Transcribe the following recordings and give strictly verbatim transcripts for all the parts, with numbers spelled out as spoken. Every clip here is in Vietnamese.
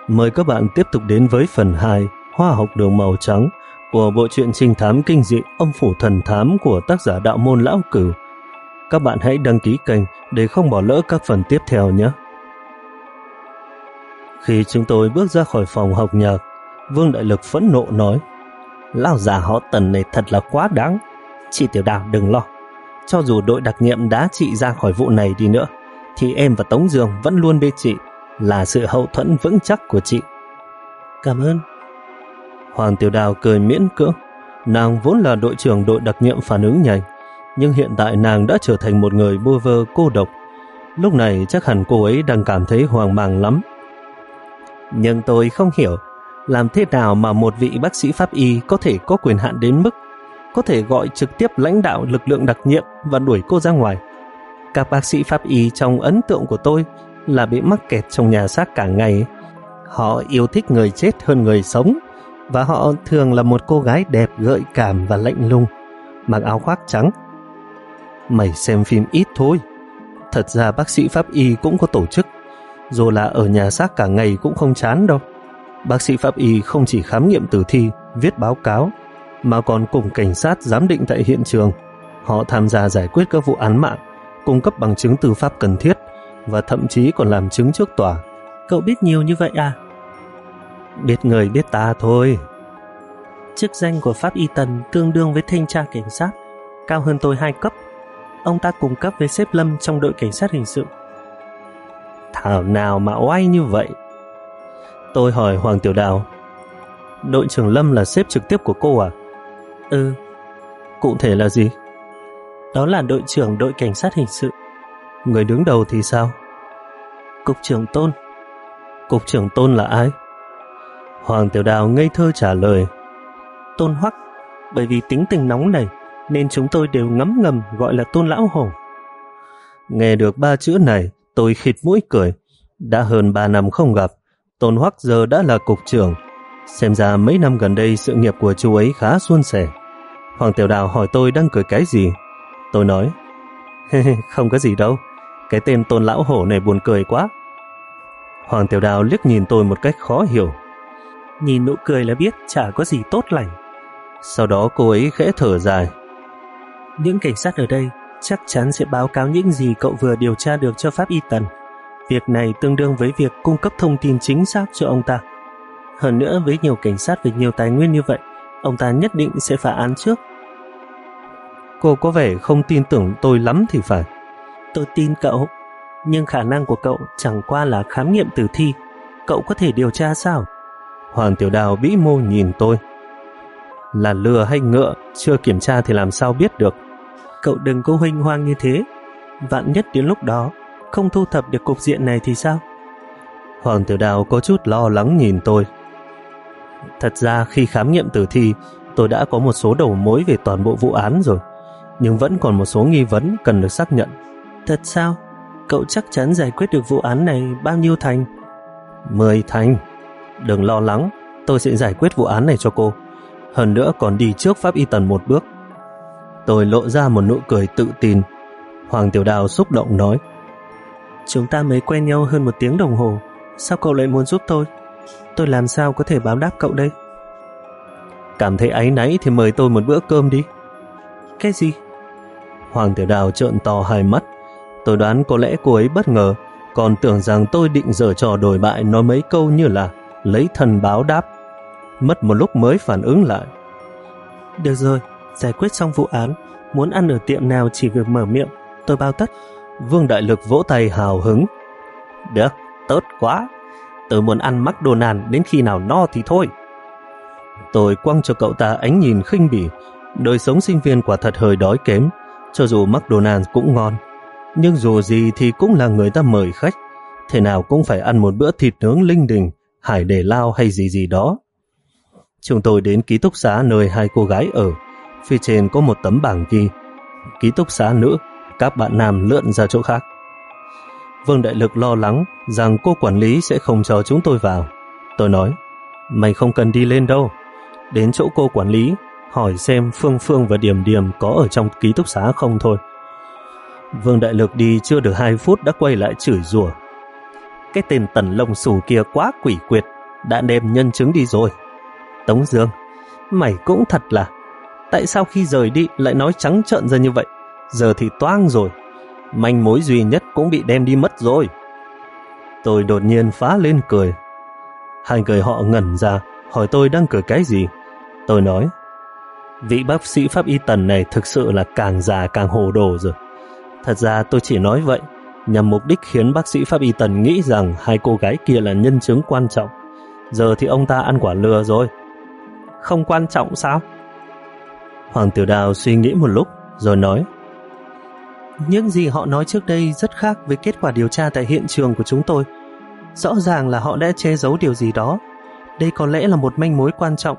Mời các bạn tiếp tục đến với phần hai Hoa học đường màu trắng của bộ truyện trinh thám kinh dị Âm phủ thần thám của tác giả Đạo Môn Lão Cửu. Các bạn hãy đăng ký kênh để không bỏ lỡ các phần tiếp theo nhé. Khi chúng tôi bước ra khỏi phòng học nhạc, Vương Đại Lực phẫn nộ nói: "Lão già họ Tần này thật là quá đáng. Chị Tiểu Đào đừng lo, cho dù đội đặc nhiệm đá chị ra khỏi vụ này đi nữa thì em và Tống Dương vẫn luôn bên chị, là sự hậu thuẫn vững chắc của chị." "Cảm ơn." Hoàng Tiểu Đào cười miễn cưỡng. Nàng vốn là đội trưởng đội đặc nhiệm phản ứng nhanh, nhưng hiện tại nàng đã trở thành một người bơ vơ cô độc. Lúc này chắc hẳn cô ấy đang cảm thấy hoang mang lắm. "Nhưng tôi không hiểu, làm thế nào mà một vị bác sĩ pháp y có thể có quyền hạn đến mức có thể gọi trực tiếp lãnh đạo lực lượng đặc nhiệm và đuổi cô ra ngoài? Các bác sĩ pháp y trong ấn tượng của tôi là bị mắc kẹt trong nhà xác cả ngày. Họ yêu thích người chết hơn người sống, và họ thường là một cô gái đẹp, gợi cảm và lạnh lùng, mặc áo khoác trắng." "Mày xem phim ít thôi. Thật ra bác sĩ pháp y cũng có tổ chức, dù là ở nhà xác cả ngày cũng không chán đâu. Bác sĩ pháp y không chỉ khám nghiệm tử thi, viết báo cáo, mà còn cùng cảnh sát giám định tại hiện trường. Họ tham gia giải quyết các vụ án mạng, cung cấp bằng chứng tư pháp cần thiết, và thậm chí còn làm chứng trước tòa." "Cậu biết nhiều như vậy à?" "Biết người biết ta thôi." "Chức danh của pháp y Tần tương đương với thanh tra cảnh sát, cao hơn tôi hai cấp. Ông ta cùng cấp với sếp Lâm trong đội cảnh sát hình sự." "Thảo nào mà oai như vậy?" Tôi hỏi Hoàng Tiểu Đào: "Đội trưởng Lâm là sếp trực tiếp của cô à?" "Ừ." "Cụ thể là gì?" "Đó là đội trưởng đội cảnh sát hình sự." "Người đứng đầu thì sao?" "Cục trưởng Tôn." "Cục trưởng Tôn là ai?" Hoàng Tiểu Đào ngây thơ trả lời: "Tôn Hoắc, bởi vì tính tình nóng này nên chúng tôi đều ngấm ngầm gọi là Tôn Lão Hổ." Nghe được ba chữ này, tôi khịt mũi cười. Đã hơn ba năm không gặp, Tôn Hoắc giờ đã là cục trưởng. Xem ra mấy năm gần đây sự nghiệp của chú ấy khá suôn sẻ. Hoàng Tiểu Đào hỏi tôi đang cười cái gì. Tôi nói: "Không có gì đâu, cái tên Tôn Lão Hổ này buồn cười quá." Hoàng Tiểu Đào liếc nhìn tôi một cách khó hiểu. "Nhìn nụ cười là biết chả có gì tốt lành." Sau đó cô ấy khẽ thở dài: "Những cảnh sát ở đây chắc chắn sẽ báo cáo những gì cậu vừa điều tra được cho pháp y Tần. Việc này tương đương với việc cung cấp thông tin chính xác cho ông ta. Hơn nữa, với nhiều cảnh sát và nhiều tài nguyên như vậy, ông ta nhất định sẽ phá án trước." Cô có vẻ không tin tưởng tôi lắm thì phải. "Tôi tin cậu, nhưng khả năng của cậu chẳng qua là khám nghiệm tử thi. Cậu có thể điều tra sao?" Hoàng Tiểu Đào bĩ môi nhìn tôi: "Là lừa hay ngựa, chưa kiểm tra thì làm sao biết được." "Cậu đừng có huênh hoang như thế. Vạn nhất đến lúc đó không thu thập được cục diện này thì sao?" Hoàng Tiểu Đào có chút lo lắng nhìn tôi. "Thật ra khi khám nghiệm tử thi, tôi đã có một số đầu mối về toàn bộ vụ án rồi, nhưng vẫn còn một số nghi vấn cần được xác nhận." "Thật sao? Cậu chắc chắn giải quyết được vụ án này bao nhiêu thành?" Mười thành. Đừng lo lắng, tôi sẽ giải quyết vụ án này cho cô. Hơn nữa còn đi trước pháp y Tần một bước." Tôi lộ ra một nụ cười tự tin. Hoàng Tiểu Đào xúc động nói: "Chúng ta mới quen nhau hơn một tiếng đồng hồ, sao cậu lại muốn giúp tôi? Tôi làm sao có thể báo đáp cậu đây?" "Cảm thấy áy náy thì mời tôi một bữa cơm đi." "Cái gì?" Hoàng Tiểu Đào trợn to hai mắt. Tôi đoán có lẽ cô ấy bất ngờ, còn tưởng rằng tôi định giở trò đổi bại, nói mấy câu như là lấy thân báo đáp. Mất một lúc mới phản ứng lại: "Được rồi, giải quyết xong vụ án, muốn ăn ở tiệm nào chỉ việc mở miệng, tôi bao tất." Vương Đại Lực vỗ tay hào hứng: "Được, tốt quá. Tôi muốn ăn McDonald's đến khi nào no thì thôi." Tôi quăng cho cậu ta ánh nhìn khinh bỉ. Đời sống sinh viên quả thật hơi đói kém. Cho dù McDonald's cũng ngon, nhưng dù gì thì cũng là người ta mời khách, thế nào cũng phải ăn một bữa thịt nướng linh đình, hải đề lao hay gì gì đó. Chúng tôi đến ký túc xá nơi hai cô gái ở. Phía trên có một tấm bảng ghi: "Ký túc xá nữ, các bạn nam lượn ra chỗ khác." Vương Đại Lực lo lắng rằng cô quản lý sẽ không cho chúng tôi vào. Tôi nói: "Mày không cần đi lên đâu. Đến chỗ cô quản lý, hỏi xem Phương Phương và Điềm Điềm có ở trong ký túc xá không thôi." Vương Đại Lực đi chưa được hai phút đã quay lại chửi rủa: "Cái tên Tần Lông Xù kia quá quỷ quyệt, đã đem nhân chứng đi rồi. Tống Dương, mày cũng thật là, tại sao khi rời đi lại nói trắng trợn ra như vậy? Giờ thì toang rồi, manh mối duy nhất cũng bị đem đi mất rồi. Tôi đột nhiên phá lên cười. Hai người họ ngẩn ra, hỏi tôi đang cười cái gì. Tôi nói, vị bác sĩ pháp y Tần này thực sự là càng già càng hồ đồ rồi. Thật ra tôi chỉ nói vậy nhằm mục đích khiến bác sĩ pháp y Tần nghĩ rằng hai cô gái kia là nhân chứng quan trọng. Giờ thì ông ta ăn quả lừa rồi. Không quan trọng sao? Hoàng Tiểu Đào suy nghĩ một lúc rồi nói, những gì họ nói trước đây rất khác với kết quả điều tra tại hiện trường của chúng tôi. Rõ ràng là họ đã che giấu điều gì đó. Đây có lẽ là một manh mối quan trọng.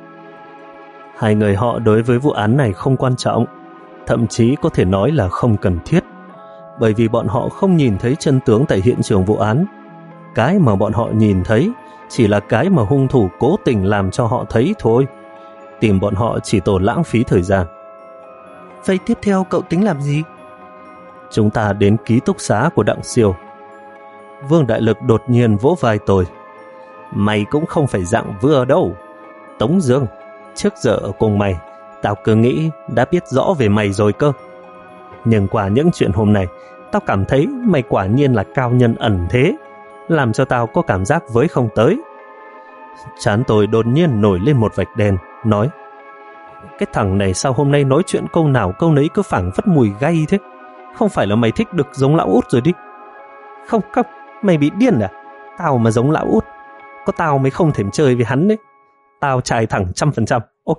Hai người họ đối với vụ án này không quan trọng, thậm chí có thể nói là không cần thiết, bởi vì bọn họ không nhìn thấy chân tướng tại hiện trường vụ án. Cái mà bọn họ nhìn thấy chỉ là cái mà hung thủ cố tình làm cho họ thấy thôi. Tìm bọn họ chỉ tổ lãng phí thời gian. Vậy tiếp theo cậu tính làm gì? Chúng ta đến ký túc xá của Đặng Siêu. Vương Đại Lực đột nhiên vỗ vai tôi. Mày cũng không phải dạng vừa đâu. Tống Dương, trước giờ ở cùng mày, tao cứ nghĩ đã biết rõ về mày rồi cơ. Nhưng qua những chuyện hôm nay, tao cảm thấy mày quả nhiên là cao nhân ẩn thế, làm cho tao có cảm giác với không tới. Trán tôi đột nhiên nổi lên một vạch đen, nói, cái thằng này sao hôm nay nói chuyện câu nào câu nấy cứ phảng phất mùi gay thế? Không phải là mày thích được giống lão Út rồi đi? Không không, mày bị điên à? Tao mà giống lão Út, có tao mới không thèm chơi với hắn đấy. Tao trai thẳng trăm phần trăm, ok.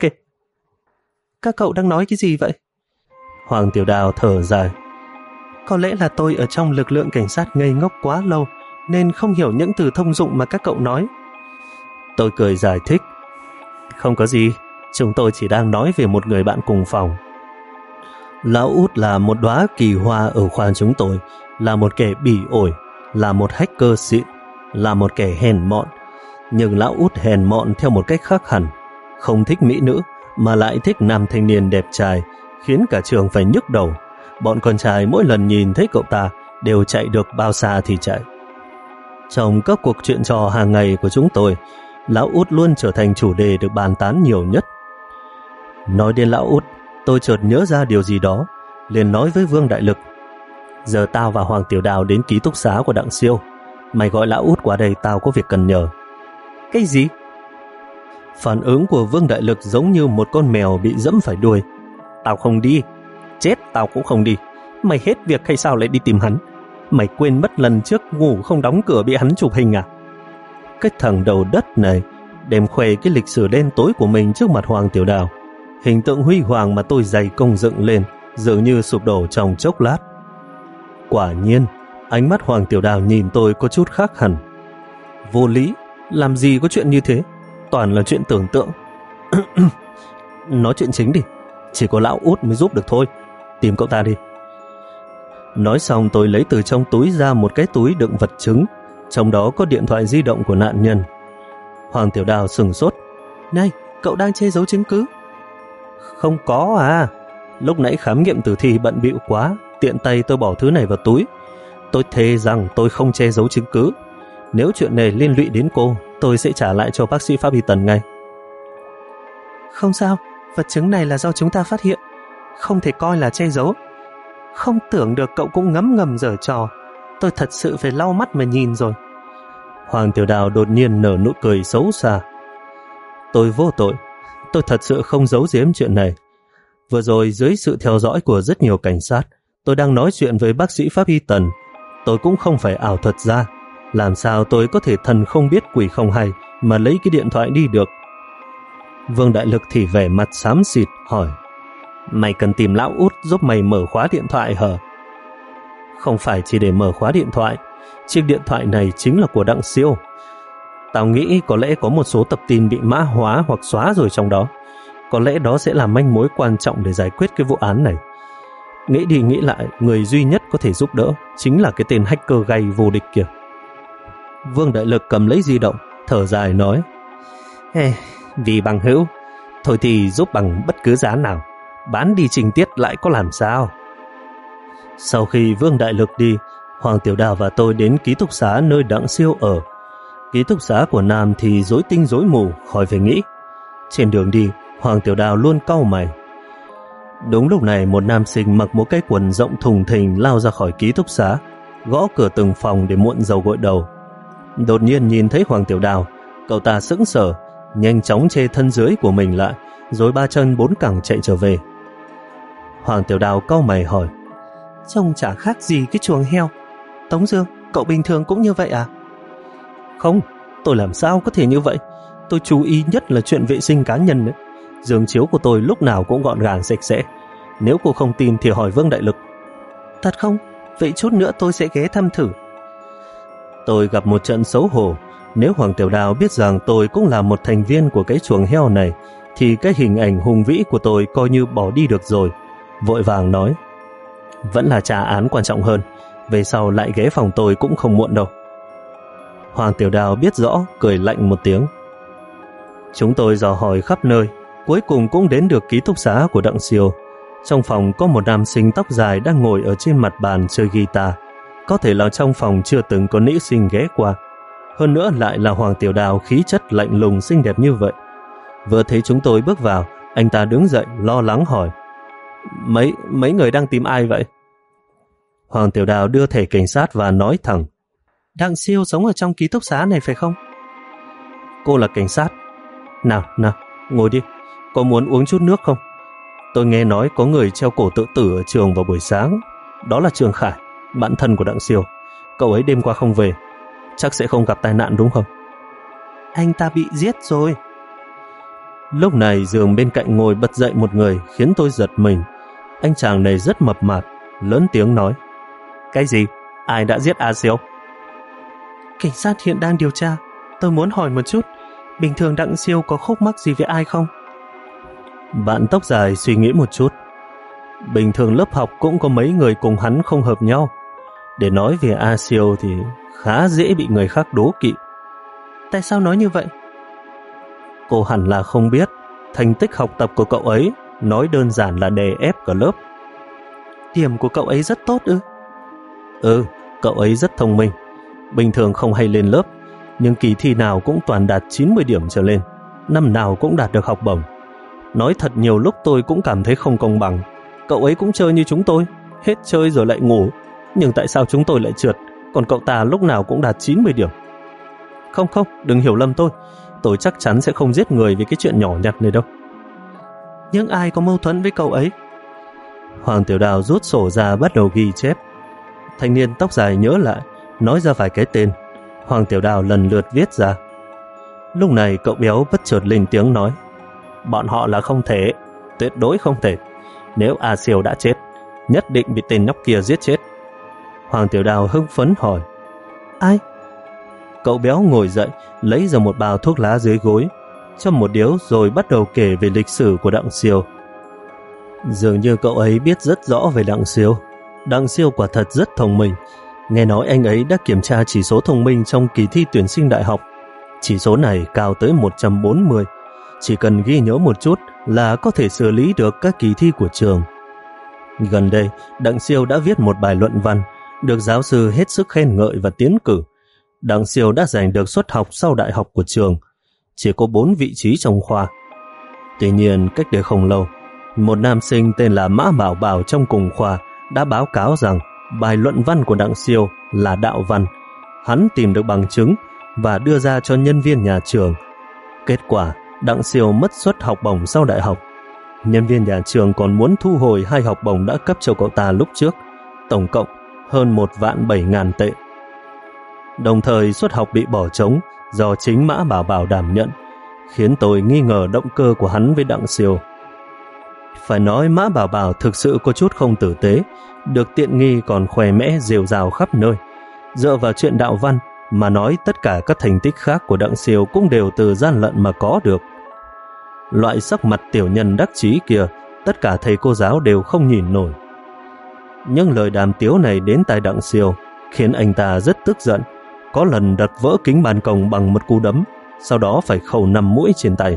Các cậu đang nói cái gì vậy? Hoàng Tiểu Đào thở dài. Có lẽ là tôi ở trong lực lượng cảnh sát ngây ngốc quá lâu, nên không hiểu những từ thông dụng mà các cậu nói. Tôi cười giải thích. Không có gì, chúng tôi chỉ đang nói về một người bạn cùng phòng. Lão Út là một đóa kỳ hoa ở khoa chúng tôi, là một kẻ bỉ ổi, là một hacker xịn, là một kẻ hèn mọn. Nhưng lão Út hèn mọn theo một cách khác hẳn, không thích mỹ nữ mà lại thích nam thanh niên đẹp trai, khiến cả trường phải nhức đầu. Bọn con trai mỗi lần nhìn thấy cậu ta đều chạy được bao xa thì chạy. Trong các cuộc chuyện trò hàng ngày của chúng tôi, lão Út luôn trở thành chủ đề được bàn tán nhiều nhất. Nói đến lão Út, tôi chợt nhớ ra điều gì đó, liền nói với Vương Đại Lực, giờ tao và Hoàng Tiểu Đào đến ký túc xá của Đặng Siêu, mày gọi lão Út qua đây, tao có việc cần nhờ. Cái gì? Phản ứng của Vương Đại Lực giống như một con mèo bị dẫm phải đuôi. Tao không đi. Chết tao cũng không đi. Mày hết việc hay sao lại đi tìm hắn? Mày quên mất lần trước ngủ không đóng cửa bị hắn chụp hình à? Cái thằng đầu đất này đem khoe cái lịch sử đen tối của mình trước mặt Hoàng Tiểu Đào. Hình tượng huy hoàng mà tôi dày công dựng lên dường như sụp đổ trong chốc lát. Quả nhiên, ánh mắt Hoàng Tiểu Đào nhìn tôi có chút khác hẳn. Vô lý, làm gì có chuyện như thế, toàn là chuyện tưởng tượng. Nói chuyện chính đi, chỉ có lão Út mới giúp được thôi, tìm cậu ta đi. Nói xong tôi lấy từ trong túi ra một cái túi đựng vật chứng, trong đó có điện thoại di động của nạn nhân. Hoàng Tiểu Đào sửng sốt. Này, cậu đang che giấu chứng cứ? Không có à, lúc nãy khám nghiệm tử thi bận bịu quá, tiện tay tôi bỏ thứ này vào túi. Tôi thề rằng tôi không che giấu chứng cứ. Nếu chuyện này liên lụy đến cô, tôi sẽ trả lại cho bác sĩ pháp y Tần ngay. Không sao, vật chứng này là do chúng ta phát hiện, không thể coi là che giấu. Không tưởng được cậu cũng ngấm ngầm giở trò. Tôi thật sự phải lau mắt mà nhìn rồi. Hoàng Tiểu Đào đột nhiên nở nụ cười xấu xa. Tôi vô tội, tôi thật sự không giấu giếm chuyện này. Vừa rồi dưới sự theo dõi của rất nhiều cảnh sát, tôi đang nói chuyện với bác sĩ pháp y Tần. Tôi cũng không phải ảo thuật ra. Làm sao tôi có thể thần không biết quỷ không hay mà lấy cái điện thoại đi được? Vương Đại Lực thì vẻ mặt xám xịt hỏi, mày cần tìm lão Út giúp mày mở khóa điện thoại hả? Không phải chỉ để mở khóa điện thoại, chiếc điện thoại này chính là của Đặng Siêu. Tao nghĩ có lẽ có một số tập tin bị mã hóa hoặc xóa rồi trong đó. Có lẽ đó sẽ là manh mối quan trọng để giải quyết cái vụ án này. Nghĩ đi nghĩ lại, người duy nhất có thể giúp đỡ chính là cái tên hacker gay vô địch kia. Vương Đại Lực cầm lấy di động, thở dài nói, hey, vì bằng hữu, thôi thì giúp bằng bất cứ giá nào, bán đi情tiết lại có làm sao. Sau khi Vương Đại Lực đi, Hoàng Tiểu Đào và tôi đến ký túc xá nơi Đặng Siêu ở. Ký túc xá của Nam thì rối tinh rối mù, khỏi phải nghĩ. Trên đường đi, Hoàng Tiểu Đào luôn cau mày. Đúng lúc này, một nam sinh mặc một cái quần rộng thùng thình lao ra khỏi ký túc xá, gõ cửa từng phòng để muộn dầu gội đầu. Đột nhiên nhìn thấy Hoàng Tiểu Đào, cậu ta sững sờ, nhanh chóng chê thân dưới của mình lại, rồi ba chân bốn cẳng chạy trở về. Hoàng Tiểu Đào cau mày hỏi: Trông chả khác gì cái chuồng heo. Tống Dương, cậu bình thường cũng như vậy à? Không, tôi làm sao có thể như vậy. Tôi chú ý nhất là chuyện vệ sinh cá nhân đấy. Giường chiếu của tôi lúc nào cũng gọn gàng sạch sẽ. Nếu cô không tin thì hỏi Vương Đại Lực. Thật không? Vậy chút nữa tôi sẽ ghé thăm thử. Tôi gặp một trận xấu hổ. Nếu Hoàng Tiểu Đào biết rằng tôi cũng là một thành viên của cái chuồng heo này, thì cái hình ảnh hùng vĩ của tôi coi như bỏ đi được rồi. Vội vàng nói: Vẫn là trả án quan trọng hơn. Về sau lại ghé phòng tôi cũng không muộn đâu. Hoàng Tiểu Đào biết rõ, cười lạnh một tiếng. Chúng tôi dò hỏi khắp nơi, cuối cùng cũng đến được ký túc xá của Đặng Siêu. Trong phòng có một nam sinh tóc dài đang ngồi ở trên mặt bàn chơi guitar. Có thể là trong phòng chưa từng có nữ sinh ghé qua. Hơn nữa lại là Hoàng Tiểu Đào khí chất lạnh lùng xinh đẹp như vậy. Vừa thấy chúng tôi bước vào, anh ta đứng dậy lo lắng hỏi: Mấy, mấy người đang tìm ai vậy? Hoàng Tiểu Đào đưa thẻ cảnh sát và nói thẳng: Đặng Siêu sống ở trong ký túc xá này phải không? Cô là cảnh sát? Nào, nào, ngồi đi. Có muốn uống chút nước không? Tôi nghe nói có người treo cổ tự tử ở trường vào buổi sáng. Đó là Trường Khải, bạn thân của Đặng Siêu. Cậu ấy đêm qua không về. Chắc sẽ không gặp tai nạn đúng không? Anh ta bị giết rồi. Lúc này giường bên cạnh ngồi bật dậy một người khiến tôi giật mình. Anh chàng này rất mập mạp, lớn tiếng nói: Cái gì? Ai đã giết A Siêu? Cảnh sát hiện đang điều tra. Tôi muốn hỏi một chút, bình thường Đặng Siêu có khúc mắc gì với ai không? Bạn tóc dài suy nghĩ một chút. Bình thường lớp học cũng có mấy người cùng hắn không hợp nhau. Để nói về A Siêu thì khá dễ bị người khác đố kỵ. Tại sao nói như vậy? Cô hẳn là không biết, thành tích học tập của cậu ấy nói đơn giản là đè ép cả lớp. Điểm của cậu ấy rất tốt ư? Ừ, cậu ấy rất thông minh. Bình thường không hay lên lớp, nhưng kỳ thi nào cũng toàn đạt chín mươi điểm trở lên, năm nào cũng đạt được học bổng. Nói thật nhiều lúc tôi cũng cảm thấy không công bằng. Cậu ấy cũng chơi như chúng tôi, hết chơi rồi lại ngủ. Nhưng tại sao chúng tôi lại trượt, còn cậu ta lúc nào cũng đạt chín mươi điểm? Không không, đừng hiểu lầm tôi. Tôi chắc chắn sẽ không giết người vì cái chuyện nhỏ nhặt này đâu. Nhưng ai có mâu thuẫn với cậu ấy? Hoàng Tiểu Đào rút sổ ra bắt đầu ghi chép. Thanh niên tóc dài nhớ lại, nói ra vài cái tên. Hoàng Tiểu Đào lần lượt viết ra. Lúc này cậu béo bất chợt lên tiếng nói: Bọn họ là không thể, tuyệt đối không thể. Nếu A Siêu đã chết, nhất định bị tên nhóc kia giết chết. Hoàng Tiểu Đào hưng phấn hỏi: Ai? Cậu béo ngồi dậy, lấy ra một bao thuốc lá dưới gối, châm một điếu rồi bắt đầu kể về lịch sử của Đặng Siêu. Dường như cậu ấy biết rất rõ về Đặng Siêu. Đặng Siêu quả thật rất thông minh. Nghe nói anh ấy đã kiểm tra chỉ số thông minh trong kỳ thi tuyển sinh đại học. Chỉ số này cao tới một trăm bốn mươi. Chỉ cần ghi nhớ một chút là có thể xử lý được các kỳ thi của trường. Gần đây, Đặng Siêu đã viết một bài luận văn, được giáo sư hết sức khen ngợi và tiến cử. Đặng Siêu đã giành được suất học sau đại học của trường. Chỉ có bốn vị trí trong khoa. Tuy nhiên, cách đây không lâu, một nam sinh tên là Mã Bảo Bảo trong cùng khoa đã báo cáo rằng bài luận văn của Đặng Siêu là đạo văn. Hắn tìm được bằng chứng và đưa ra cho nhân viên nhà trường. Kết quả, Đặng Siêu mất suất học bổng sau đại học. Nhân viên nhà trường còn muốn thu hồi hai học bổng đã cấp cho cậu ta lúc trước, tổng cộng hơn một vạn bảy ngàn tệ. Đồng thời suất học bị bỏ trống do chính Mã Bảo Bảo đảm nhận, khiến tôi nghi ngờ động cơ của hắn với Đặng Siêu. Phải nói Mã Bảo Bảo thực sự có chút không tử tế, được tiện nghi còn khoe mẽ rêu rào khắp nơi. Dựa vào chuyện đạo văn mà nói tất cả các thành tích khác của Đặng Siêu cũng đều từ gian lận mà có được. Loại sắc mặt tiểu nhân đắc chí kia, tất cả thầy cô giáo đều không nhìn nổi. Nhưng lời đàm tiếu này đến tai Đặng Siêu khiến anh ta rất tức giận, có lần đập vỡ kính ban công bằng một cú đấm, sau đó phải khâu năm mũi trên tay.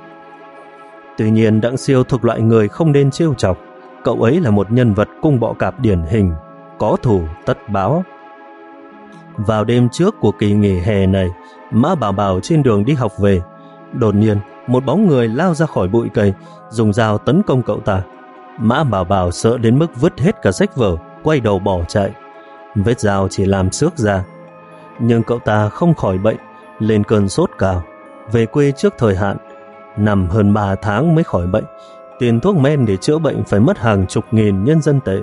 Tuy nhiên Đặng Siêu thuộc loại người không nên trêu chọc. Cậu ấy là một nhân vật cung bọ cạp điển hình, có thù tất báo. Vào đêm trước của kỳ nghỉ hè này, Mã Bảo Bảo trên đường đi học về, đột nhiên một bóng người lao ra khỏi bụi cây, dùng dao tấn công cậu ta. Mã Bảo Bảo sợ đến mức vứt hết cả sách vở, quay đầu bỏ chạy. Vết dao chỉ làm xước da. Nhưng cậu ta không khỏi bệnh, lên cơn sốt cao, về quê trước thời hạn, nằm hơn ba tháng mới khỏi bệnh. Tiền thuốc men để chữa bệnh phải mất hàng chục nghìn nhân dân tệ.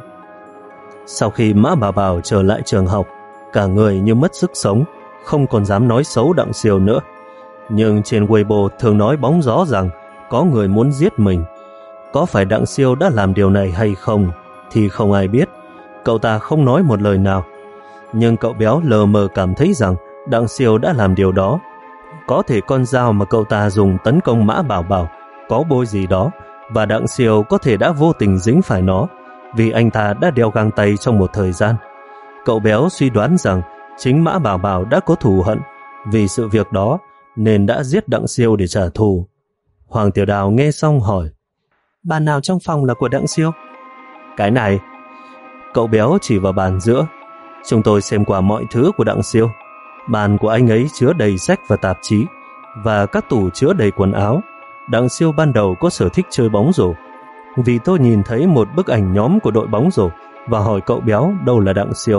Sau khi Mã Bảo Bảo trở lại trường học, cả người như mất sức sống, không còn dám nói xấu Đặng Siêu nữa. Nhưng trên Weibo thường nói bóng gió rằng có người muốn giết mình. Có phải Đặng Siêu đã làm điều này hay không thì không ai biết. Cậu ta không nói một lời nào. Nhưng cậu béo lờ mờ cảm thấy rằng Đặng Siêu đã làm điều đó. Có thể con dao mà cậu ta dùng tấn công Mã Bảo Bảo có bôi gì đó, và Đặng Siêu có thể đã vô tình dính phải nó, vì anh ta đã đeo găng tay trong một thời gian. Cậu béo suy đoán rằng chính Mã Bảo Bảo đã có thù hận vì sự việc đó, nên đã giết Đặng Siêu để trả thù. Hoàng Tiểu Đào nghe xong hỏi: bàn nào trong phòng là của Đặng Siêu? Cái này. Cậu béo chỉ vào bàn giữa. Chúng tôi xem qua mọi thứ của Đặng Siêu. Bàn của anh ấy chứa đầy sách và tạp chí, và các tủ chứa đầy quần áo. Đặng Siêu ban đầu có sở thích chơi bóng rổ, vì tôi nhìn thấy một bức ảnh nhóm của đội bóng rổ và hỏi cậu béo đâu là Đặng Siêu.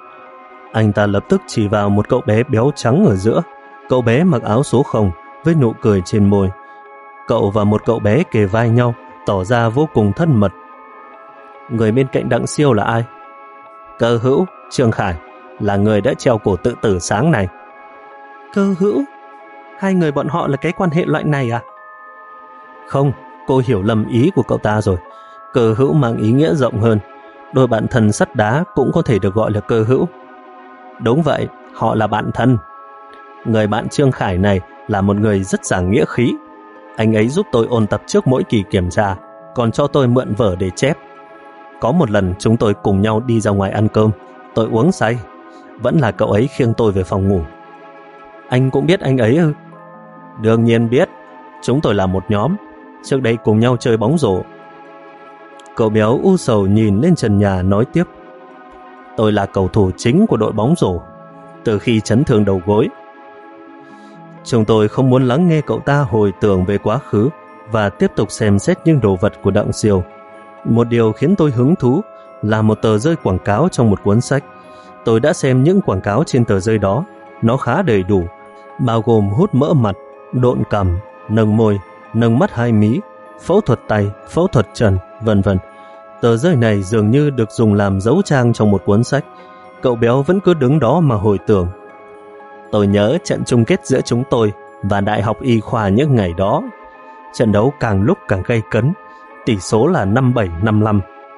Anh ta lập tức chỉ vào một cậu bé béo trắng ở giữa. Cậu bé mặc áo số không với nụ cười trên môi. Cậu và một cậu bé kề vai nhau, tỏ ra vô cùng thân mật. Người bên cạnh Đặng Siêu là ai? Cơ hữu, Trương Khải, là người đã treo cổ tự tử sáng nay. Cơ hữu? Hai người bọn họ là cái quan hệ loại này à? Không, cô hiểu lầm ý của cậu ta rồi. Cơ hữu mang ý nghĩa rộng hơn. Đôi bạn thân sắt đá cũng có thể được gọi là cơ hữu. Đúng vậy, họ là bạn thân. Người bạn Trương Khải này là một người rất giảng nghĩa khí. Anh ấy giúp tôi ôn tập trước mỗi kỳ kiểm tra, còn cho tôi mượn vở để chép. Có một lần chúng tôi cùng nhau đi ra ngoài ăn cơm, tôi uống say, vẫn là cậu ấy khiêng tôi về phòng ngủ. Anh cũng biết anh ấy ư? Đương nhiên biết, chúng tôi là một nhóm, trước đây cùng nhau chơi bóng rổ. Cậu béo u sầu nhìn lên trần nhà nói tiếp: tôi là cầu thủ chính của đội bóng rổ từ khi chấn thương đầu gối. Chúng tôi không muốn lắng nghe cậu ta hồi tưởng về quá khứ và tiếp tục xem xét những đồ vật của Đặng Siêu. Một điều khiến tôi hứng thú là một tờ rơi quảng cáo trong một cuốn sách. Tôi đã xem những quảng cáo trên tờ rơi đó. Nó khá đầy đủ, bao gồm hút mỡ mặt, độn cằm, nâng môi, nâng mắt hai mí, phẫu thuật tay, phẫu thuật chân, vân vân. Tờ rơi này dường như được dùng làm dấu trang trong một cuốn sách. Cậu béo vẫn cứ đứng đó mà hồi tưởng. Tôi nhớ trận chung kết giữa chúng tôi và Đại học Y khoa những ngày đó. Trận đấu càng lúc càng gay cấn, tỷ số là năm bảy năm năm.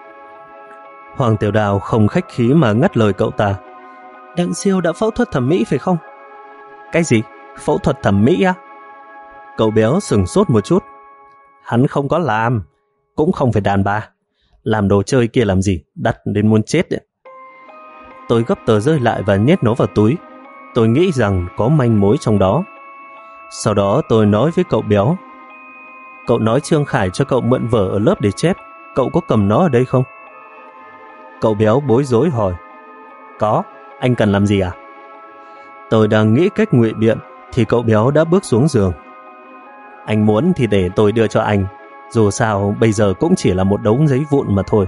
Hoàng Tiểu Đào không khách khí mà ngắt lời cậu ta. Đặng Siêu đã phẫu thuật thẩm mỹ phải không? Cái gì? Phẫu thuật thẩm mỹ á? Cậu béo sửng sốt một chút. Hắn không có làm, cũng không phải đàn bà. Làm đồ chơi kia làm gì, đắt đến muốn chết đấy. Tôi gấp tờ rơi lại và nhét nó vào túi. Tôi nghĩ rằng có manh mối trong đó. Sau đó tôi nói với cậu béo: cậu nói Trương Khải cho cậu mượn vở ở lớp để chép, cậu có cầm nó ở đây không? Cậu béo bối rối hỏi: có, anh cần làm gì à? Tôi đang nghĩ cách ngụy biện thì cậu béo đã bước xuống giường. Anh muốn thì để tôi đưa cho anh, dù sao bây giờ cũng chỉ là một đống giấy vụn mà thôi.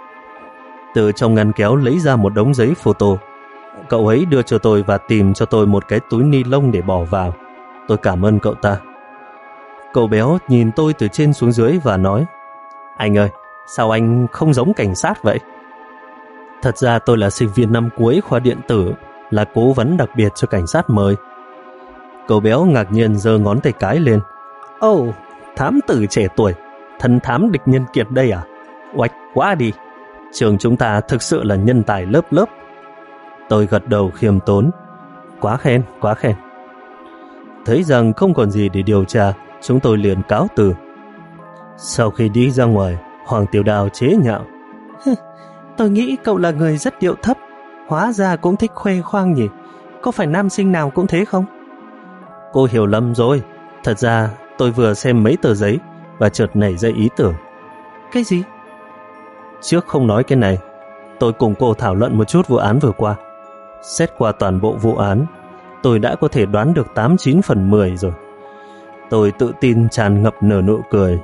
Từ trong ngăn kéo lấy ra một đống giấy photo. Cậu ấy đưa cho tôi và tìm cho tôi một cái túi ni lông để bỏ vào. Tôi cảm ơn cậu ta. Cậu béo nhìn tôi từ trên xuống dưới và nói: anh ơi, sao anh không giống cảnh sát vậy? Thật ra tôi là sinh viên năm cuối khoa điện tử, là cố vấn đặc biệt cho cảnh sát mời. Cậu béo ngạc nhiên giơ ngón tay cái lên. Ồ, oh, thám tử trẻ tuổi, thân thám địch nhân kiệt đây à? Oạch quá đi, trường chúng ta thực sự là nhân tài lớp lớp. Tôi gật đầu khiêm tốn. Quá khen, quá khen. Thấy rằng không còn gì để điều tra, chúng tôi liền cáo từ. Sau khi đi ra ngoài, Hoàng Tiểu Đào chế nhạo: tôi nghĩ cậu là người rất điệu thấp, hóa ra cũng thích khoe khoang nhỉ? Có phải nam sinh nào cũng thế không? Cô hiểu lầm rồi. Thật ra tôi vừa xem mấy tờ giấy và chợt nảy ra ý tưởng. Cái gì? Trước không nói cái này, tôi cùng cô thảo luận một chút vụ án vừa qua. Xét qua toàn bộ vụ án, tôi đã có thể đoán được tám chín phần mười rồi. Tôi tự tin tràn ngập nở nụ cười.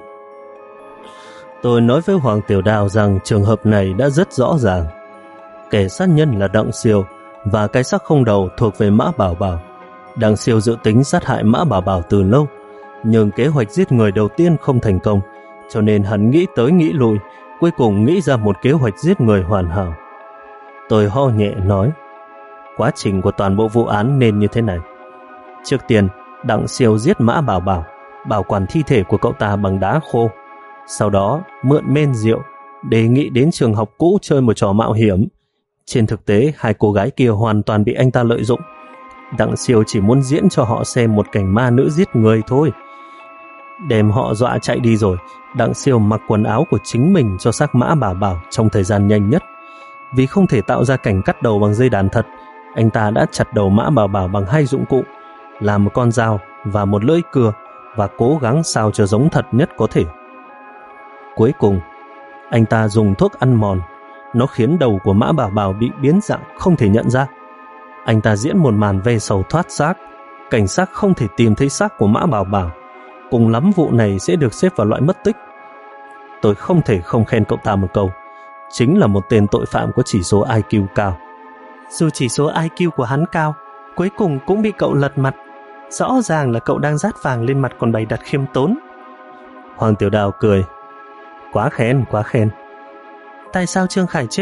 Tôi nói với Hoàng Tiểu Đào rằng trường hợp này đã rất rõ ràng. Kẻ sát nhân là Đặng Siêu và cái xác không đầu thuộc về Mã Bảo Bảo. Đặng Siêu dự tính sát hại Mã Bảo Bảo từ lâu, nhưng kế hoạch giết người đầu tiên không thành công, cho nên hắn nghĩ tới nghĩ lui, cuối cùng nghĩ ra một kế hoạch giết người hoàn hảo. Tôi ho nhẹ nói, quá trình của toàn bộ vụ án nên như thế này. Trước tiên, Đặng Siêu giết Mã Bảo Bảo, bảo quản thi thể của cậu ta bằng đá khô. Sau đó, mượn men rượu, đề nghị đến trường học cũ chơi một trò mạo hiểm. Trên thực tế, hai cô gái kia hoàn toàn bị anh ta lợi dụng. Đặng Siêu chỉ muốn diễn cho họ xem một cảnh ma nữ giết người thôi. Đem họ dọa chạy đi rồi, Đặng Siêu mặc quần áo của chính mình cho xác Mã Bảo Bảo trong thời gian nhanh nhất. Vì không thể tạo ra cảnh cắt đầu bằng dây đàn thật, anh ta đã chặt đầu Mã Bảo Bảo bằng hai dụng cụ, làm một con dao và một lưỡi cưa, và cố gắng sao cho giống thật nhất có thể. Cuối cùng, anh ta dùng thuốc ăn mòn, nó khiến đầu của Mã Bảo Bảo bị biến dạng không thể nhận ra. Anh ta diễn một màn ve sầu thoát xác, cảnh sát không thể tìm thấy xác của Mã Bảo Bảo. Cùng lắm vụ này sẽ được xếp vào loại mất tích. Tôi không thể không khen cậu ta một câu, chính là một tên tội phạm có chỉ số i kiu cao. Dù chỉ số i kiu của hắn cao, cuối cùng cũng bị cậu lật mặt. Rõ ràng là cậu đang dát vàng lên mặt còn bày đặt khiêm tốn. Hoàng Tiểu Đào cười, quá khen, quá khen. Tại sao Trương Khải chết?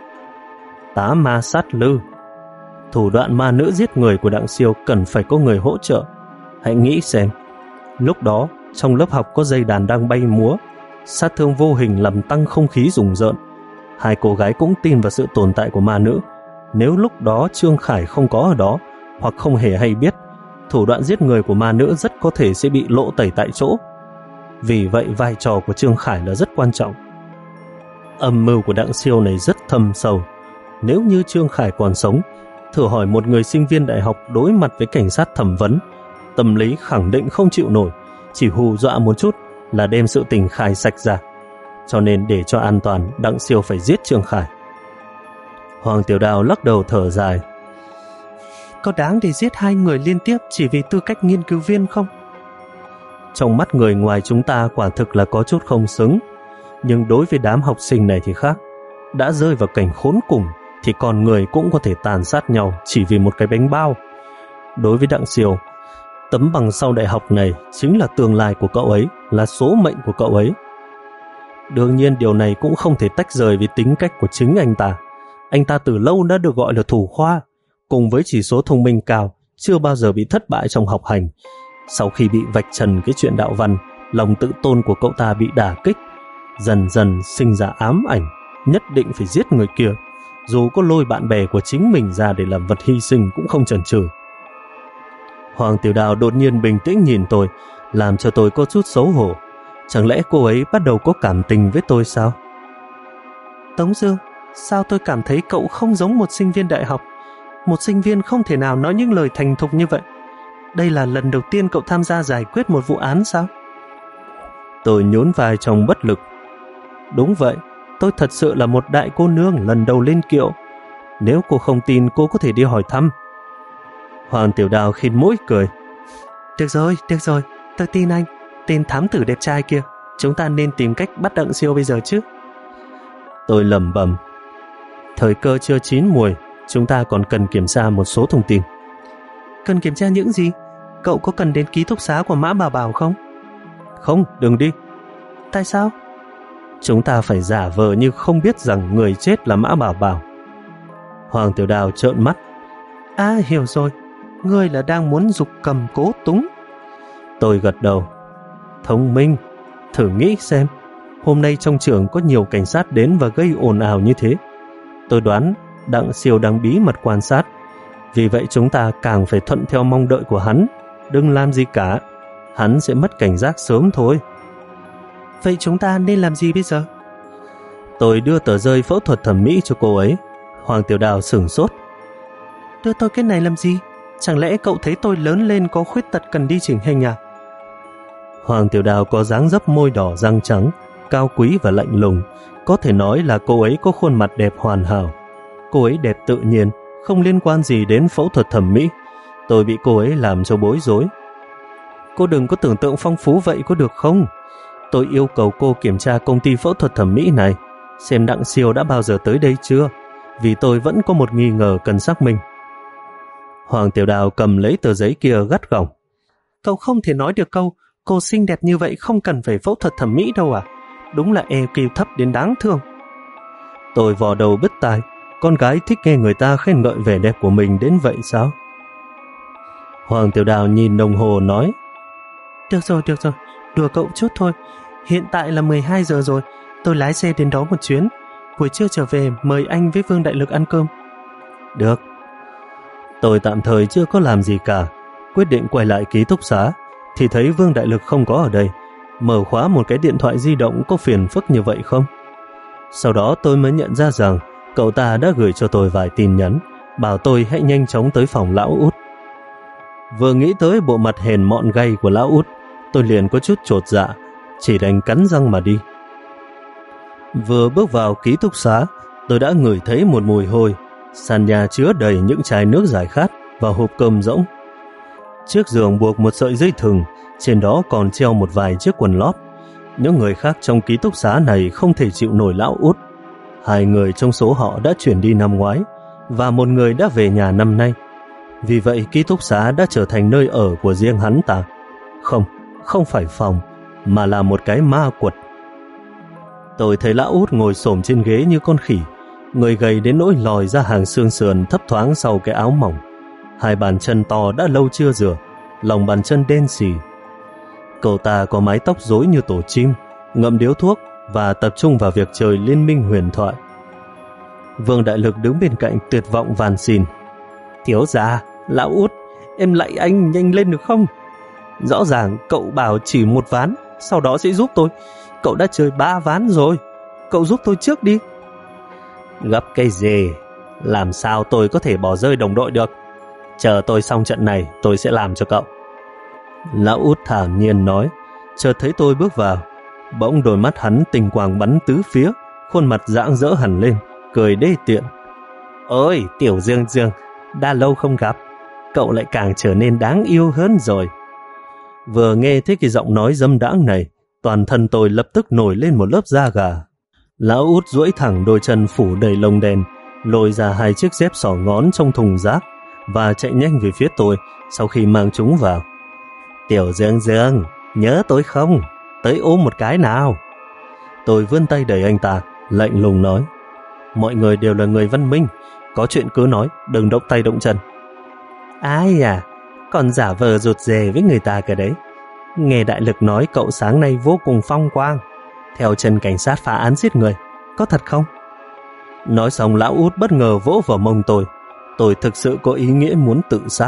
Tá ma sát lư. Thủ đoạn ma nữ giết người của Đặng Siêu cần phải có người hỗ trợ. Hãy nghĩ xem, lúc đó trong lớp học có dây đàn đang bay múa, sát thương vô hình làm tăng không khí rùng rợn. Hai cô gái cũng tin vào sự tồn tại của ma nữ. Nếu lúc đó Trương Khải không có ở đó, hoặc không hề hay biết, thủ đoạn giết người của ma nữ rất có thể sẽ bị lộ tẩy tại chỗ. Vì vậy vai trò của Trương Khải là rất quan trọng. Âm mưu của Đặng Siêu này rất thâm sâu. Nếu như Trương Khải còn sống, thử hỏi một người sinh viên đại học đối mặt với cảnh sát thẩm vấn, tâm lý khẳng định không chịu nổi, chỉ hù dọa một chút là đem sự tình khai sạch ra. Cho nên để cho an toàn, Đặng Siêu phải giết Trương Khải. Hoàng Tiểu Đào lắc đầu thở dài. Có đáng để giết hai người liên tiếp chỉ vì tư cách nghiên cứu viên không? Trong mắt người ngoài chúng ta quả thực là có chút không xứng, nhưng đối với đám học sinh này thì khác. Đã rơi vào cảnh khốn cùng thì con người cũng có thể tàn sát nhau chỉ vì một cái bánh bao. Đối với Đặng Siêu, tấm bằng sau đại học này chính là tương lai của cậu ấy, là số mệnh của cậu ấy. Đương nhiên điều này cũng không thể tách rời với tính cách của chính anh ta. Anh ta từ lâu đã được gọi là thủ khoa, cùng với chỉ số thông minh cao, chưa bao giờ bị thất bại trong học hành. Sau khi bị vạch trần cái chuyện đạo văn, lòng tự tôn của cậu ta bị đả kích, dần dần sinh ra ám ảnh, nhất định phải giết người kia, dù có lôi bạn bè của chính mình ra để làm vật hy sinh cũng không chần chừ. Hoàng Tiểu Đào đột nhiên bình tĩnh nhìn tôi, làm cho tôi có chút xấu hổ. Chẳng lẽ cô ấy bắt đầu có cảm tình với tôi sao? Tống Dương, sao tôi cảm thấy cậu không giống một sinh viên đại học? Một sinh viên không thể nào nói những lời thành thục như vậy. Đây là lần đầu tiên cậu tham gia giải quyết một vụ án sao? Tôi nhún vai trong bất lực. Đúng vậy, tôi thật sự là một đại cô nương lần đầu lên kiệu. Nếu cô không tin, cô có thể đi hỏi thăm. Hoàng Tiểu Đào khịt mũi cười. Được rồi, được rồi, tôi tin anh. Tên thám tử đẹp trai kia, chúng ta nên tìm cách bắt Đặng Siêu bây giờ chứ. Tôi lẩm bẩm. Thời cơ chưa chín muồi, chúng ta còn cần kiểm tra một số thông tin. Cần kiểm tra những gì? Cậu có cần đến ký túc xá của Mã Bảo Bảo không? Không, đừng đi. Tại sao? Chúng ta phải giả vờ như không biết rằng người chết là Mã Bảo Bảo. Hoàng Tiểu Đào trợn mắt. À, hiểu rồi, ngươi là đang muốn giục cầm cố túng. Tôi gật đầu. Thông minh, thử nghĩ xem, hôm nay trong trường có nhiều cảnh sát đến và gây ồn ào như thế. Tôi đoán Đặng Siêu đang bí mật quan sát, vì vậy chúng ta càng phải thuận theo mong đợi của hắn. Đừng làm gì cả, hắn sẽ mất cảnh giác sớm thôi. Vậy chúng ta nên làm gì bây giờ? Tôi đưa tờ rơi phẫu thuật thẩm mỹ cho cô ấy. Hoàng Tiểu Đào sửng sốt. Đưa tôi cái này làm gì? Chẳng lẽ cậu thấy tôi lớn lên có khuyết tật cần đi chỉnh hình à? Hoàng Tiểu Đào có dáng dấp môi đỏ răng trắng, cao quý và lạnh lùng. Có thể nói là cô ấy có khuôn mặt đẹp hoàn hảo. Cô ấy đẹp tự nhiên, không liên quan gì đến phẫu thuật thẩm mỹ. Tôi bị cô ấy làm cho bối rối. Cô đừng có tưởng tượng phong phú vậy có được không? Tôi yêu cầu cô kiểm tra công ty phẫu thuật thẩm mỹ này, xem Đặng Siêu đã bao giờ tới đây chưa, vì tôi vẫn có một nghi ngờ cần xác minh. Hoàng Tiểu Đào cầm lấy tờ giấy kia gắt gỏng. Cậu không thể nói được câu cô xinh đẹp như vậy không cần phải phẫu thuật thẩm mỹ đâu à? Đúng là e quy thấp đến đáng thương. Tôi vò đầu bứt tai. Con gái thích nghe người ta khen ngợi vẻ đẹp của mình đến vậy sao? Hoàng Tiểu Đào nhìn đồng hồ nói: Được rồi, được rồi, đùa cậu chút thôi. Hiện tại là mười hai giờ rồi, tôi lái xe đến đó một chuyến. Buổi trưa trở về mời anh với Vương Đại Lực ăn cơm. Được. Tôi tạm thời chưa có làm gì cả, quyết định quay lại ký túc xá thì thấy Vương Đại Lực không có ở đây. Mở khóa một cái điện thoại di động có phiền phức như vậy không? Sau đó tôi mới nhận ra rằng cậu ta đã gửi cho tôi vài tin nhắn, bảo tôi hãy nhanh chóng tới phòng lão Út. Vừa nghĩ tới bộ mặt hèn mọn gay của lão Út, tôi liền có chút chột dạ, chỉ đành cắn răng mà đi. Vừa bước vào ký túc xá, tôi đã ngửi thấy một mùi hôi. Sàn nhà chứa đầy những chai nước giải khát và hộp cơm rỗng. Chiếc giường buộc một sợi dây thừng, trên đó còn treo một vài chiếc quần lót. Những người khác trong ký túc xá này không thể chịu nổi lão Út. Hai người trong số họ đã chuyển đi năm ngoái và một người đã về nhà năm nay. Vì vậy ký túc xá đã trở thành nơi ở của riêng hắn ta. Không, không phải phòng, mà là một cái ma quật. Tôi thấy lão Út ngồi xổm trên ghế như con khỉ, người gầy đến nỗi lòi ra hàng xương sườn thấp thoáng sau cái áo mỏng. Hai bàn chân to đã lâu chưa rửa, lòng bàn chân đen xì. Cậu ta có mái tóc rối như tổ chim, ngậm điếu thuốc và tập trung vào việc chơi liên minh huyền thoại. Vương Đại Lực đứng bên cạnh tuyệt vọng van xin: Thiếu gia, lão Út, em lạy anh nhanh lên được không? Rõ ràng cậu bảo chỉ một ván, sau đó sẽ giúp tôi. Cậu đã chơi ba ván rồi, cậu giúp tôi trước đi. Gấp cái gì? Làm sao tôi có thể bỏ rơi đồng đội được? Chờ tôi xong trận này tôi sẽ làm cho cậu. Lão Út thản nhiên nói. Chợt thấy tôi bước vào, bỗng đôi mắt hắn tinh quang bắn tứ phía, khuôn mặt rạng rỡ hẳn lên, cười đê tiện: Ôi Tiểu Dương Dương, đã lâu không gặp, cậu lại càng trở nên đáng yêu hơn rồi. Vừa nghe thấy cái giọng nói dâm đãng này, toàn thân tôi lập tức nổi lên một lớp da gà. Lão Út duỗi thẳng đôi chân phủ đầy lông đen, lôi ra hai chiếc dép xỏ ngón trong thùng rác và chạy nhanh về phía tôi sau khi mang chúng vào. Tiểu Dương Dương, nhớ tôi không? Tới ôm một cái nào. Tôi vươn tay đẩy anh ta, lạnh lùng nói: Mọi người đều là người văn minh, có chuyện cứ nói, đừng động tay động chân. Ai à, còn giả vờ rụt rè với người ta cái đấy. Nghe Đại Lực nói cậu sáng nay vô cùng phong quang, theo chân cảnh sát phá án giết người, có thật không? Nói xong lão Út bất ngờ vỗ vào mông tôi. Tôi thực sự có ý nghĩa muốn tự sát.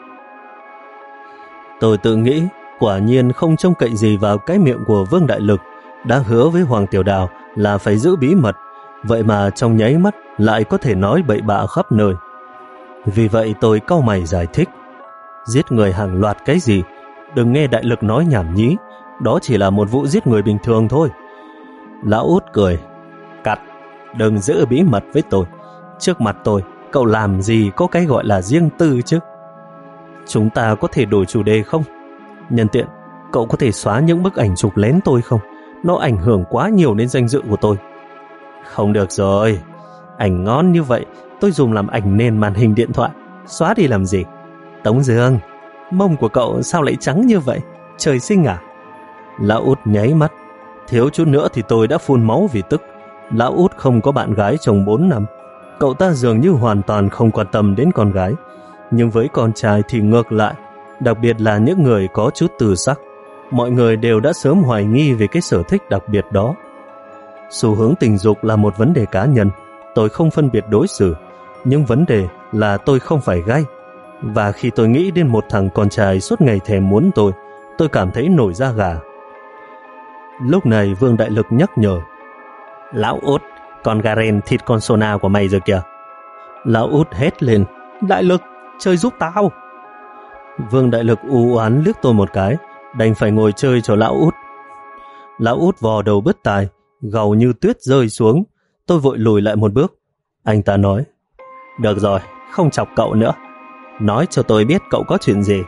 Tôi tự nghĩ quả nhiên không trông cậy gì vào cái miệng của Vương Đại Lực, đã hứa với Hoàng Tiểu Đào là phải giữ bí mật, vậy mà trong nháy mắt lại có thể nói bậy bạ khắp nơi. Vì vậy tôi cau mày giải thích: Giết người hàng loạt cái gì? Đừng nghe Đại Lực nói nhảm nhí, đó chỉ là một vụ giết người bình thường thôi. Lão Út cười: Cắt, đừng giữ bí mật với tôi. Trước mặt tôi, cậu làm gì có cái gọi là riêng tư chứ? Chúng ta có thể đổi chủ đề không? Nhân tiện, cậu có thể xóa những bức ảnh chụp lén tôi không? Nó ảnh hưởng quá nhiều đến danh dự của tôi. Không được rồi, ảnh ngon như vậy tôi dùng làm ảnh nền màn hình điện thoại, xóa đi làm gì? Tống Dương, mông của cậu sao lại trắng như vậy? Trời sinh à? Lão Út nháy mắt, thiếu chút nữa thì tôi đã phun máu vì tức. Lão Út không có bạn gái trong bốn năm. Cậu ta dường như hoàn toàn không quan tâm đến con gái. Nhưng với con trai thì ngược lại, đặc biệt là những người có chút tư sắc. Mọi người đều đã sớm hoài nghi về cái sở thích đặc biệt đó. Xu hướng tình dục là một vấn đề cá nhân, tôi không phân biệt đối xử. Nhưng vấn đề là tôi không phải gay. Và khi tôi nghĩ đến một thằng con trai suốt ngày thèm muốn tôi, tôi cảm thấy nổi da gà. Lúc này Vương Đại Lực nhắc nhở: Lão Út, con Garen thịt con Sona của mày rồi kìa. Lão Út hét lên: Đại Lực, chơi giúp tao. Vương Đại Lực u oán liếc tôi một cái, đành phải ngồi chơi cho lão Út. Lão Út vò đầu bứt tai, gầu như tuyết rơi xuống. Tôi vội lùi lại một bước. Anh ta nói: Được rồi, không chọc cậu nữa. Nói cho tôi biết cậu có chuyện gì.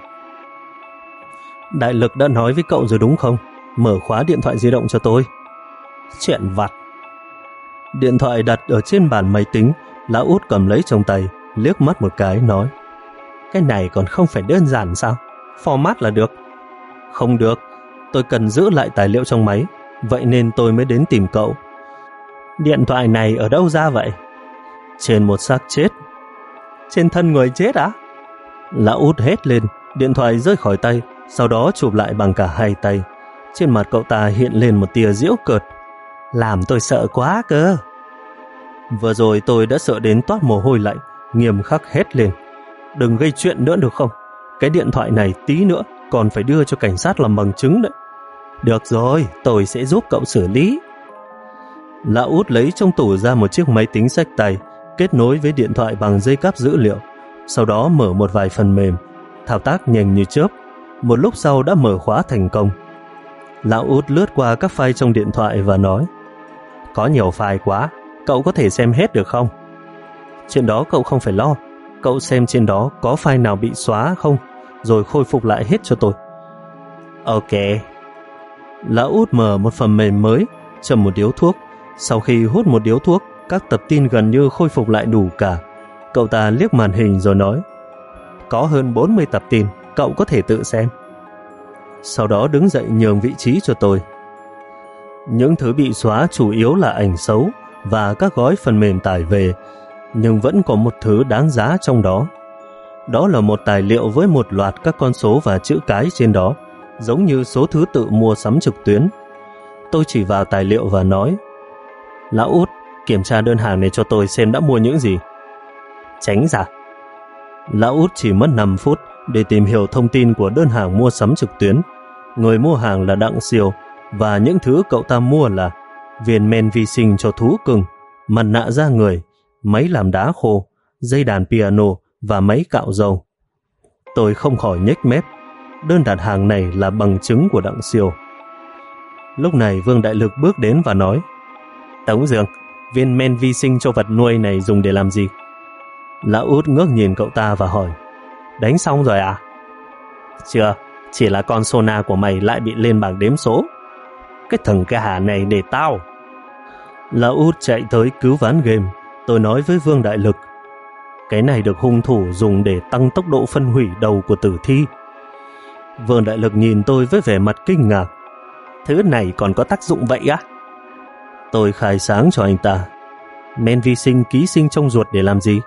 Đại lực đã nói với cậu rồi đúng không? Mở khóa điện thoại di động cho tôi. Chuyện vặt. Điện thoại đặt ở trên bàn máy tính, Lão Út cầm lấy trong tay, liếc mắt một cái nói: Cái này còn không phải đơn giản sao? Format là được. Không được, tôi cần giữ lại tài liệu trong máy, vậy nên tôi mới đến tìm cậu. Điện thoại này ở đâu ra vậy? Trên một xác chết. Trên thân người chết á? Lão Út hét lên, điện thoại rơi khỏi tay, sau đó chụp lại bằng cả hai tay. Trên mặt cậu ta hiện lên một tia giễu cợt. Làm tôi sợ quá cơ. Vừa rồi tôi đã sợ đến toát mồ hôi lạnh, nghiêm khắc hét lên: Đừng gây chuyện nữa được không? Cái điện thoại này tí nữa còn phải đưa cho cảnh sát làm bằng chứng đấy. Được rồi, tôi sẽ giúp cậu xử lý. Lão Út lấy trong tủ ra một chiếc máy tính xách tay, kết nối với điện thoại bằng dây cáp dữ liệu, sau đó mở một vài phần mềm, thao tác nhanh như chớp. Một lúc sau đã mở khóa thành công. Lão Út lướt qua các file trong điện thoại và nói: Có nhiều file quá, cậu có thể xem hết được không? Chuyện đó cậu không phải lo, cậu xem trên đó có file nào bị xóa không, rồi khôi phục lại hết cho tôi. Ok. Lão Út mở một phần mềm mới, châm một điếu thuốc. Sau khi hút một điếu thuốc, các tập tin gần như khôi phục lại đủ cả. Cậu ta liếc màn hình rồi nói: Có hơn bốn mươi tập tin, cậu có thể tự xem. Sau đó đứng dậy nhường vị trí cho tôi. Những thứ bị xóa chủ yếu là ảnh xấu và các gói phần mềm tải về, nhưng vẫn có một thứ đáng giá trong đó. Đó là một tài liệu với một loạt các con số và chữ cái trên đó, giống như số thứ tự mua sắm trực tuyến. Tôi chỉ vào tài liệu và nói: Lão Út, kiểm tra đơn hàng này cho tôi xem đã mua những gì. Tránh ra. Lão Út chỉ mất năm phút để tìm hiểu thông tin của đơn hàng mua sắm trực tuyến. Người mua hàng là Đặng Siêu, và những thứ cậu ta mua là viên men vi sinh cho thú cưng, mặt nạ da người, máy làm đá khô, dây đàn piano và máy cạo râu. Tôi không khỏi nhếch mép. Đơn đặt hàng này là bằng chứng của Đặng Siêu. Lúc này Vương Đại Lực bước đến và nói: Tống Dương, viên men vi sinh cho vật nuôi này dùng để làm gì? Lão Út ngước nhìn cậu ta và hỏi: Đánh xong rồi à? Chưa, chỉ là con Sona của mày lại bị lên bảng đếm số. Cái thằng gà này để tao. Lão Út chạy tới cứu ván game. Tôi nói với Vương Đại Lực: Cái này được hung thủ dùng để tăng tốc độ phân hủy đầu của tử thi. Vương Đại Lực nhìn tôi với vẻ mặt kinh ngạc: Thứ này còn có tác dụng vậy á? Tôi khai sáng cho anh ta: Men vi sinh ký sinh trong ruột để làm gì?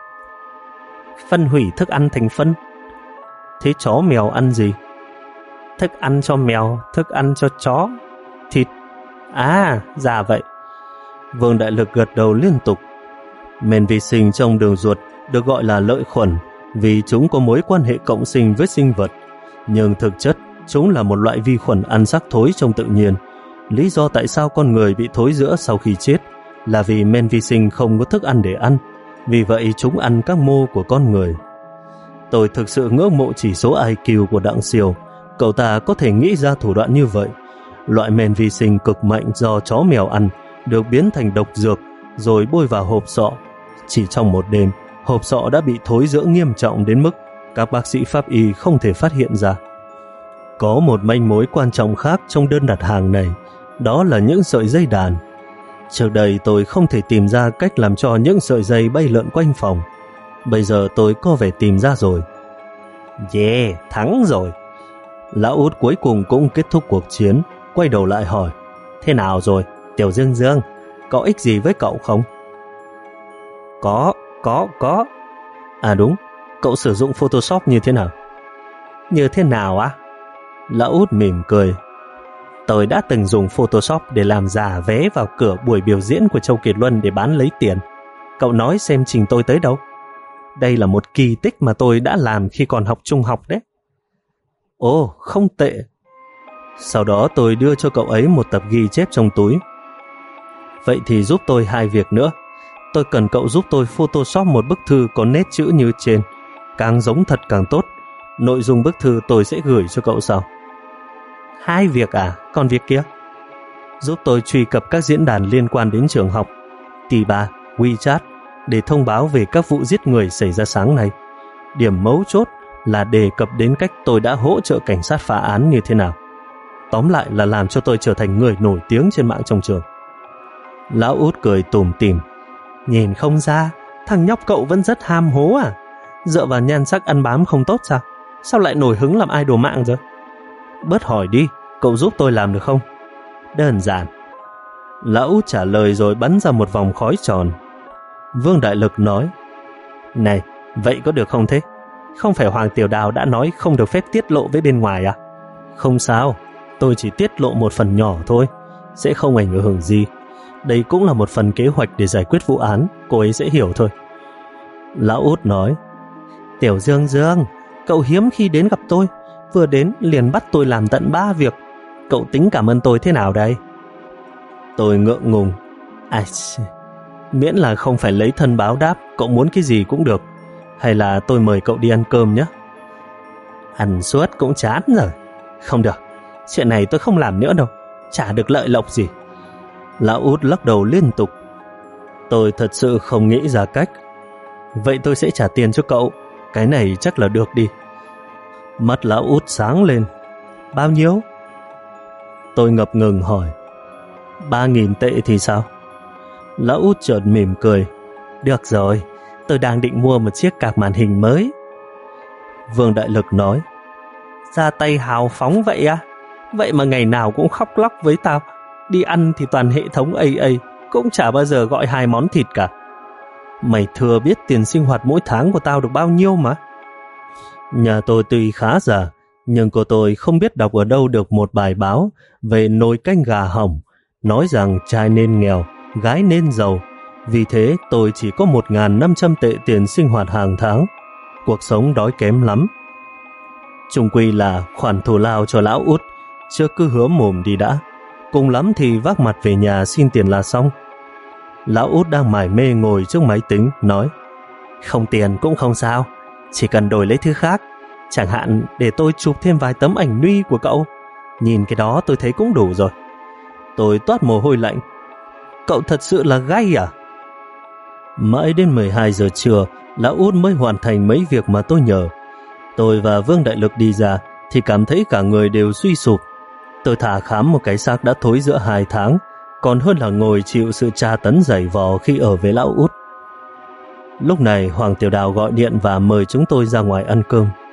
Phân hủy thức ăn thành phân. Thế chó mèo ăn gì? Thức ăn cho mèo, thức ăn cho chó. Thịt. À, ra vậy. Vương Đại Lực gật đầu liên tục. Men vi sinh trong đường ruột được gọi là lợi khuẩn vì chúng có mối quan hệ cộng sinh với sinh vật, nhưng thực chất chúng là một loại vi khuẩn ăn xác thối trong tự nhiên. Lý do tại sao con người bị thối rữa sau khi chết là vì men vi sinh không có thức ăn để ăn, vì vậy chúng ăn các mô của con người. Tôi thực sự ngưỡng mộ chỉ số I Q của Đặng Siêu. Cậu ta có thể nghĩ ra thủ đoạn như vậy. Loại men vi sinh cực mạnh do chó mèo ăn được biến thành độc dược rồi bôi vào hộp sọ. Chỉ trong một đêm, hộp sọ đã bị thối rữa nghiêm trọng đến mức các bác sĩ pháp y không thể phát hiện ra. Có một manh mối quan trọng khác trong đơn đặt hàng này, đó là những sợi dây đàn. Trước đây tôi không thể tìm ra cách làm cho những sợi dây bay lượn quanh phòng. Bây giờ tôi có vẻ tìm ra rồi. Yeah, thắng rồi. Lão Út cuối cùng cũng kết thúc cuộc chiến, quay đầu lại hỏi: Thế nào rồi, Tiểu Dương Dương, có ích gì với cậu không? Có, có, có. À đúng, cậu sử dụng Photoshop như thế nào? Như thế nào á? Lão Út mỉm cười: Tôi đã từng dùng Photoshop để làm giả vé vào cửa buổi biểu diễn của Châu Kiệt Luân để bán lấy tiền. Cậu nói xem trình tôi tới đâu? Đây là một kỳ tích mà tôi đã làm khi còn học trung học đấy. Ồ, không tệ. Sau đó tôi đưa cho cậu ấy một tập ghi chép trong túi. Vậy thì giúp tôi hai việc nữa. Tôi cần cậu giúp tôi Photoshop một bức thư có nét chữ như trên, càng giống thật càng tốt. Nội dung bức thư tôi sẽ gửi cho cậu sau. Hai việc à? Còn việc kia? Giúp tôi truy cập các diễn đàn liên quan đến trường học, T ba, WeChat để thông báo về các vụ giết người xảy ra sáng nay. Điểm mấu chốt là đề cập đến cách tôi đã hỗ trợ cảnh sát phá án như thế nào. Tóm lại là làm cho tôi trở thành người nổi tiếng trên mạng trong trường. Lão Út cười tủm tỉm. Nhìn không ra, thằng nhóc cậu vẫn rất ham hố à? Dựa vào nhan sắc ăn bám không tốt sao? Sao lại nổi hứng làm idol mạng rồi? Bớt hỏi đi, cậu giúp tôi làm được không? Đơn giản. Lão Út trả lời rồi bắn ra một vòng khói tròn. Vương Đại Lực nói, này, vậy có được không thế? Không phải Hoàng Tiểu Đào đã nói không được phép tiết lộ với bên ngoài à? Không sao, tôi chỉ tiết lộ một phần nhỏ thôi, sẽ không ảnh hưởng gì. Đây cũng là một phần kế hoạch để giải quyết vụ án, cô ấy sẽ hiểu thôi. Lão Út nói, Tiểu Dương Dương, cậu hiếm khi đến gặp tôi, vừa đến liền bắt tôi làm tận ba việc. Cậu tính cảm ơn tôi thế nào đây? Tôi ngượng ngùng. À, miễn là không phải lấy thân báo đáp, cậu muốn cái gì cũng được. Hay là tôi mời cậu đi ăn cơm nhé? Ăn suốt cũng chán rồi. Không được, chuyện này tôi không làm nữa đâu, chả được lợi lộc gì. Lão Út lắc đầu liên tục. Tôi thật sự không nghĩ ra cách. Vậy tôi sẽ trả tiền cho cậu. Cái này chắc là được đi. Mắt Lão Út sáng lên. Bao nhiêu? Tôi ngập ngừng hỏi. Ba nghìn tệ thì sao? Lão Út chợt mỉm cười. Được rồi, tôi đang định mua một chiếc cạc màn hình mới. Vương Đại Lực nói, ra tay hào phóng vậy à? Vậy mà ngày nào cũng khóc lóc với tao. Đi ăn thì toàn hệ thống a a, cũng chả bao giờ gọi hai món thịt cả. Mày thừa biết tiền sinh hoạt mỗi tháng của tao được bao nhiêu mà. Nhà tôi tuy khá giả, nhưng cô tôi không biết đọc ở đâu được một bài báo về nồi canh gà hỏng, nói rằng trai nên nghèo, gái nên giàu. Vì thế tôi chỉ có một nghìn năm trăm tệ tiền sinh hoạt hàng tháng. Cuộc sống đói kém lắm. Chung quy là khoản thù lao cho Lão Út, chưa cứ hứa mồm đi đã. Cùng lắm thì vác mặt về nhà xin tiền là xong. Lão Út đang mải mê ngồi trước máy tính, nói, không tiền cũng không sao, chỉ cần đổi lấy thứ khác. Chẳng hạn để tôi chụp thêm vài tấm ảnh nude của cậu. Nhìn cái đó tôi thấy cũng đủ rồi. Tôi toát mồ hôi lạnh. Cậu thật sự là gay à? Mãi đến mười hai giờ trưa, Lão Út mới hoàn thành mấy việc mà tôi nhờ. Tôi và Vương Đại Lực đi ra thì cảm thấy cả người đều suy sụp. Tôi thả khám một cái xác đã thối giữa hai tháng, còn hơn là ngồi chịu sự tra tấn dày vò khi ở với Lão Út. Lúc này Hoàng Tiểu Đào gọi điện và mời chúng tôi ra ngoài ăn cơm.